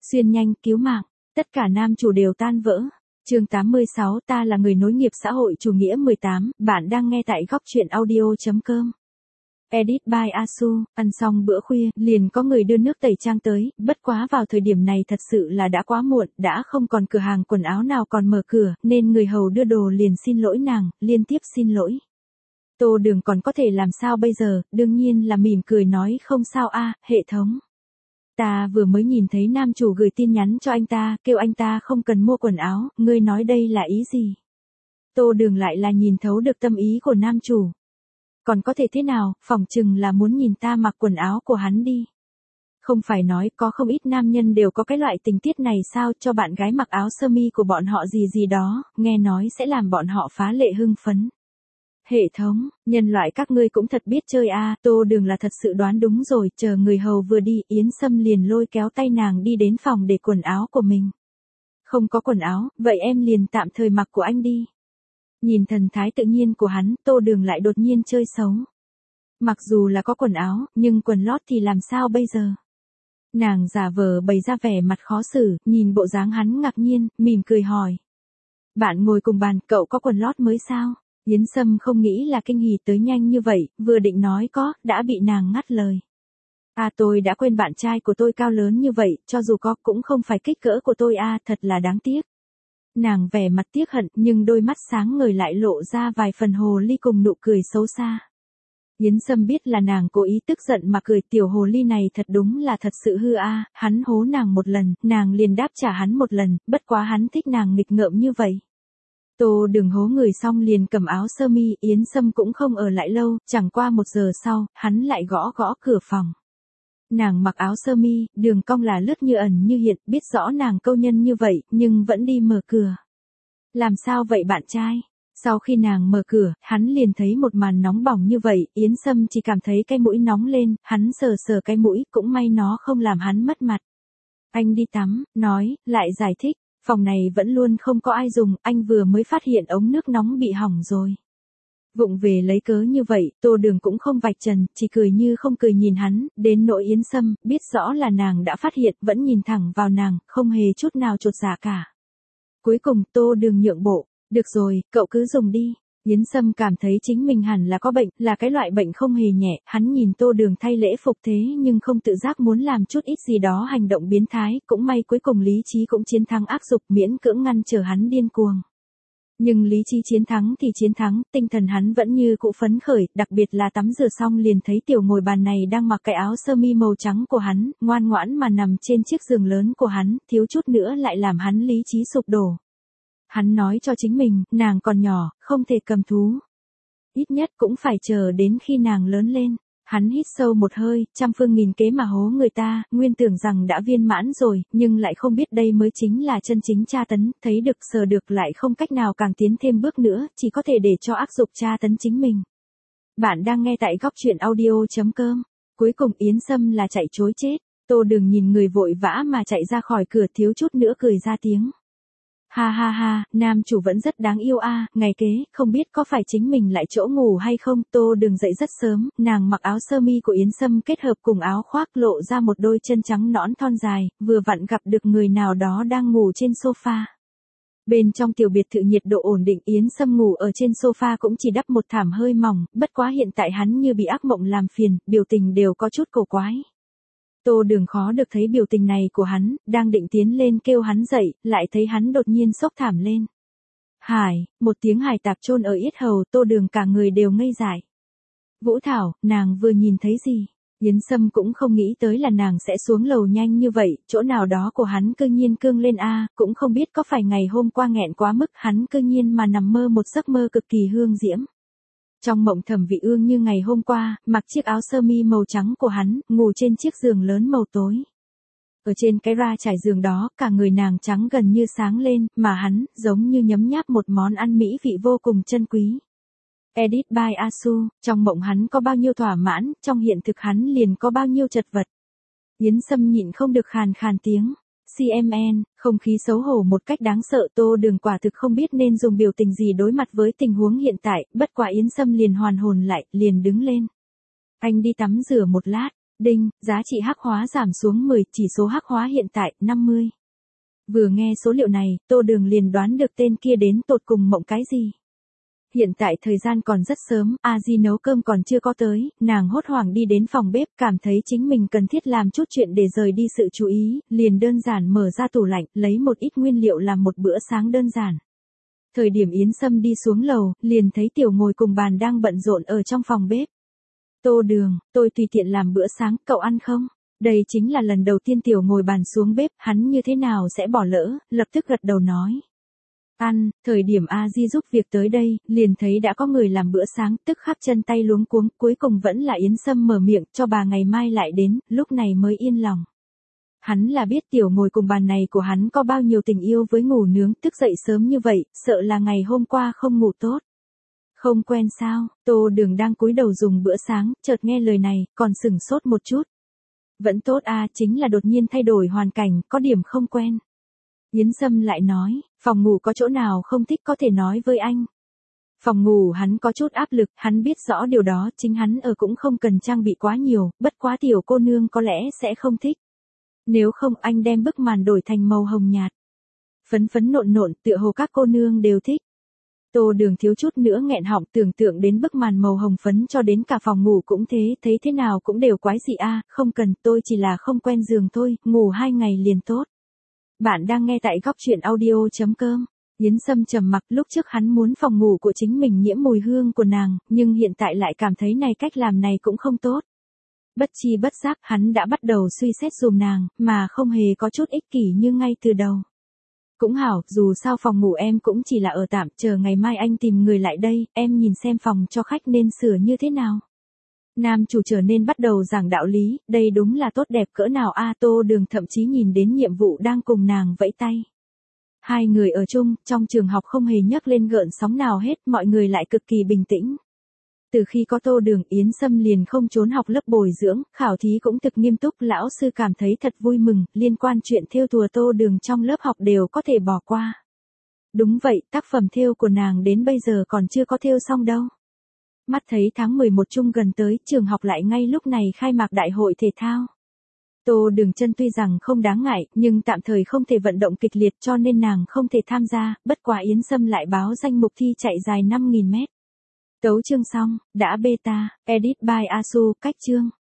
Xuyên nhanh, cứu mạng, tất cả nam chủ đều tan vỡ. Chương 86, ta là người nối nghiệp xã hội chủ nghĩa 18, bạn đang nghe tại góc truyện audio.com. Edit by Asu, ăn xong bữa khuya, liền có người đưa nước tẩy trang tới, bất quá vào thời điểm này thật sự là đã quá muộn, đã không còn cửa hàng quần áo nào còn mở cửa, nên người hầu đưa đồ liền xin lỗi nàng, liên tiếp xin lỗi. Tô Đường còn có thể làm sao bây giờ, đương nhiên là mỉm cười nói không sao hệ thống. Ta vừa mới nhìn thấy nam chủ gửi tin nhắn cho anh ta, kêu anh ta không cần mua quần áo, ngươi nói đây là ý gì? Tô Đường lại là nhìn thấu được tâm ý của nam chủ. Còn có thể thế nào, phỏng chừng là muốn nhìn ta mặc quần áo của hắn đi. Không phải nói có không ít nam nhân đều có cái loại tình tiết này sao, cho bạn gái mặc áo sơ mi của bọn họ gì gì đó, nghe nói sẽ làm bọn họ phá lệ hưng phấn. Hệ thống, nhân loại các ngươi cũng thật biết chơi Tô Đường là thật sự đoán đúng rồi, chờ người hầu vừa đi, Yến Sâm liền lôi kéo tay nàng đi đến phòng để quần áo của mình. Không có quần áo, vậy em liền tạm thời mặc của anh đi. Nhìn thần thái tự nhiên của hắn, Tô Đường lại đột nhiên chơi xấu. Mặc dù là có quần áo, nhưng quần lót thì làm sao bây giờ? Nàng giả vờ bày ra vẻ mặt khó xử, nhìn bộ dáng hắn ngạc nhiên, mỉm cười hỏi. Bạn ngồi cùng bàn, cậu có quần lót mới sao? Yến Sâm không nghĩ là kinh hỉ tới nhanh như vậy, vừa định nói có, đã bị nàng ngắt lời. Tôi đã quên bạn trai của tôi cao lớn như vậy, cho dù có cũng không phải kích cỡ của tôi thật là đáng tiếc. Nàng vẻ mặt tiếc hận nhưng đôi mắt sáng ngời lại lộ ra vài phần hồ ly cùng nụ cười xấu xa. Yến Sâm biết là nàng cố ý tức giận mà cười, tiểu hồ ly này thật đúng là thật sự hư hắn hố nàng một lần, nàng liền đáp trả hắn một lần, bất quá hắn thích nàng nghịch ngợm như vậy. Tô Đường hố người xong liền cầm áo sơ mi, Yến Sâm cũng không ở lại lâu, chẳng qua 1 giờ sau, hắn lại gõ gõ cửa phòng. Nàng mặc áo sơ mi, đường cong là lướt như ẩn như hiện, biết rõ nàng câu nhân như vậy, nhưng vẫn đi mở cửa. Làm sao vậy bạn trai? Sau khi nàng mở cửa, hắn liền thấy một màn nóng bỏng như vậy, Yến Sâm chỉ cảm thấy cái mũi nóng lên, hắn sờ sờ cái mũi, cũng may nó không làm hắn mất mặt. Anh đi tắm, nói, lại giải thích. Phòng này vẫn luôn không có ai dùng, anh vừa mới phát hiện ống nước nóng bị hỏng rồi. Vụng về lấy cớ như vậy, Tô Đường cũng không vạch trần, chỉ cười như không cười nhìn hắn, đến nỗi Yến Sâm, biết rõ là nàng đã phát hiện, vẫn nhìn thẳng vào nàng, không hề chút nào chột dạ cả. Cuối cùng Tô Đường nhượng bộ, được rồi, cậu cứ dùng đi. Yến Sâm cảm thấy chính mình hẳn là có bệnh, là cái loại bệnh không hề nhẹ, hắn nhìn Tô Đường thay lễ phục thế nhưng không tự giác muốn làm chút ít gì đó hành động biến thái, cũng may cuối cùng lý trí cũng chiến thắng ác dục, miễn cưỡng ngăn trở hắn điên cuồng. Nhưng lý trí chiến thắng thì chiến thắng, tinh thần hắn vẫn như cũ phấn khởi, đặc biệt là tắm rửa xong liền thấy tiểu ngồi bàn này đang mặc cái áo sơ mi màu trắng của hắn, ngoan ngoãn mà nằm trên chiếc giường lớn của hắn, thiếu chút nữa lại làm hắn lý trí sụp đổ. Hắn nói cho chính mình, nàng còn nhỏ, không thể cầm thú. Ít nhất cũng phải chờ đến khi nàng lớn lên. Hắn hít sâu một hơi, trăm phương nghìn kế mà hố người ta, nguyên tưởng rằng đã viên mãn rồi, nhưng lại không biết đây mới chính là chân chính tra tấn, thấy được sờ được lại không cách nào càng tiến thêm bước nữa, chỉ có thể để cho ác dục tra tấn chính mình. Bạn đang nghe tại góc truyện audio.com. Cuối cùng Yến Sâm là chạy trối chết, Tô Đường nhìn người vội vã mà chạy ra khỏi cửa thiếu chút nữa cười ra tiếng. Ha ha ha, nam chủ vẫn rất đáng yêu ngày kế, không biết có phải chính mình lại chỗ ngủ hay không, Tô Đường dậy rất sớm, nàng mặc áo sơ mi của Yến Sâm kết hợp cùng áo khoác lộ ra một đôi chân trắng nõn thon dài, vừa vặn gặp được người nào đó đang ngủ trên sofa. Bên trong tiểu biệt thự nhiệt độ ổn định, Yến Sâm ngủ ở trên sofa cũng chỉ đắp một thảm hơi mỏng, bất quá hiện tại hắn như bị ác mộng làm phiền, biểu tình đều có chút cổ quái. Tô Đường khó được thấy biểu tình này của hắn, đang định tiến lên kêu hắn dậy, lại thấy hắn đột nhiên xốc thảm lên. Hải, một tiếng hài tạp chôn ở yết hầu, Tô Đường cả người đều ngây dại. Vũ Thảo, nàng vừa nhìn thấy gì? Yến Sâm cũng không nghĩ tới là nàng sẽ xuống lầu nhanh như vậy, chỗ nào đó của hắn cư nhiên cương lên cũng không biết có phải ngày hôm qua nghẹn quá mức hắn cư nhiên mà nằm mơ một giấc mơ cực kỳ hương diễm. Trong mộng Thẩm Vị Ương như ngày hôm qua, mặc chiếc áo sơ mi màu trắng của hắn, ngủ trên chiếc giường lớn màu tối. Ở trên cái ra trải giường đó, cả người nàng trắng gần như sáng lên, mà hắn, giống như nhấm nháp một món ăn mỹ vị vô cùng chân quý. Edit by Asu, trong mộng hắn có bao nhiêu thỏa mãn, trong hiện thực hắn liền có bao nhiêu chật vật. Yến Sâm nhịn không được khàn khàn tiếng. CMN, không khí xấu hổ một cách đáng sợ, Tô Đường quả thực không biết nên dùng biểu tình gì đối mặt với tình huống hiện tại, bất quả Yến Sâm liền hoàn hồn lại, liền đứng lên. Anh đi tắm rửa một lát, Đinh, giá trị hắc hóa giảm xuống 10, chỉ số hắc hóa hiện tại 50. Vừa nghe số liệu này, Tô Đường liền đoán được tên kia đến tột cùng mộng cái gì. Hiện tại thời gian còn rất sớm, A Di nấu cơm còn chưa có tới, nàng hốt hoảng đi đến phòng bếp, cảm thấy chính mình cần thiết làm chút chuyện để rời đi sự chú ý, liền đơn giản mở ra tủ lạnh, lấy một ít nguyên liệu làm một bữa sáng đơn giản. Thời điểm Yến Sâm đi xuống lầu, liền thấy Tiểu ngồi cùng bàn đang bận rộn ở trong phòng bếp. Tô Đường, tôi tùy tiện làm bữa sáng, cậu ăn không? Đây chính là lần đầu tiên Tiểu ngồi bàn xuống bếp, hắn như thế nào sẽ bỏ lỡ, lập tức gật đầu nói. Ăn, thời điểm A Di giúp việc tới đây, liền thấy đã có người làm bữa sáng, tức khắc chân tay luống cuống, cuối cùng vẫn là Yến Sâm mở miệng, cho bà ngày mai lại đến, lúc này mới yên lòng. Hắn là biết Tiểu ngồi cùng bàn này của hắn có bao nhiêu tình yêu với ngủ nướng, thức dậy sớm như vậy, sợ là ngày hôm qua không ngủ tốt. Không quen sao? Tô Đường đang cúi đầu dùng bữa sáng, chợt nghe lời này, còn sửng sốt một chút. Vẫn tốt à, chính là đột nhiên thay đổi hoàn cảnh, có điểm không quen. Yến Sâm lại nói, phòng ngủ có chỗ nào không thích có thể nói với anh. Phòng ngủ hắn có chút áp lực, hắn biết rõ điều đó, chính hắn ở cũng không cần trang bị quá nhiều, bất quá Tiểu cô nương có lẽ sẽ không thích. Nếu không anh đem bức màn đổi thành màu hồng nhạt. Phấn phấn nộn nộn, tựa hồ các cô nương đều thích. Tô Đường thiếu chút nữa nghẹn họng, tưởng tượng đến bức màn màu hồng phấn cho đến cả phòng ngủ cũng thế, thấy thế nào cũng đều quái dị a, không cần, tôi chỉ là không quen giường thôi, ngủ 2 ngày liền tốt. Bạn đang nghe tại góc truyện audio.com. Yến Sâm trầm mặc, lúc trước hắn muốn phòng ngủ của chính mình nhiễm mùi hương của nàng, nhưng hiện tại lại cảm thấy này cách làm này cũng không tốt. Bất chi bất giác hắn đã bắt đầu suy xét dùm nàng, mà không hề có chút ích kỷ như ngay từ đầu. Cũng hảo, dù sao phòng ngủ em cũng chỉ là ở tạm, chờ ngày mai anh tìm người lại đây, em nhìn xem phòng cho khách nên sửa như thế nào. Nam chủ trở nên bắt đầu giảng đạo lý, đây đúng là tốt đẹp cỡ nào a. Tô Đường thậm chí nhìn đến nhiệm vụ đang cùng nàng vẫy tay. Hai người ở chung, trong trường học không hề nhấc lên gợn sóng nào hết, mọi người lại cực kỳ bình tĩnh. Từ khi có Tô Đường, Yến Sâm liền không trốn học lớp bồi dưỡng, khảo thí cũng thực nghiêm túc, lão sư cảm thấy thật vui mừng, liên quan chuyện thêu thùa Tô Đường trong lớp học đều có thể bỏ qua. Đúng vậy, tác phẩm thêu của nàng đến bây giờ còn chưa có thêu xong đâu. Mắt thấy tháng 11 chung gần tới, trường học lại ngay lúc này khai mạc đại hội thể thao. Tô Đường chân tuy rằng không đáng ngại, nhưng tạm thời không thể vận động kịch liệt cho nên nàng không thể tham gia, bất quá Yến Sâm lại báo danh mục thi chạy dài 5.000 mét. Tấu chương xong, đã beta, edit by Asu, cách chương.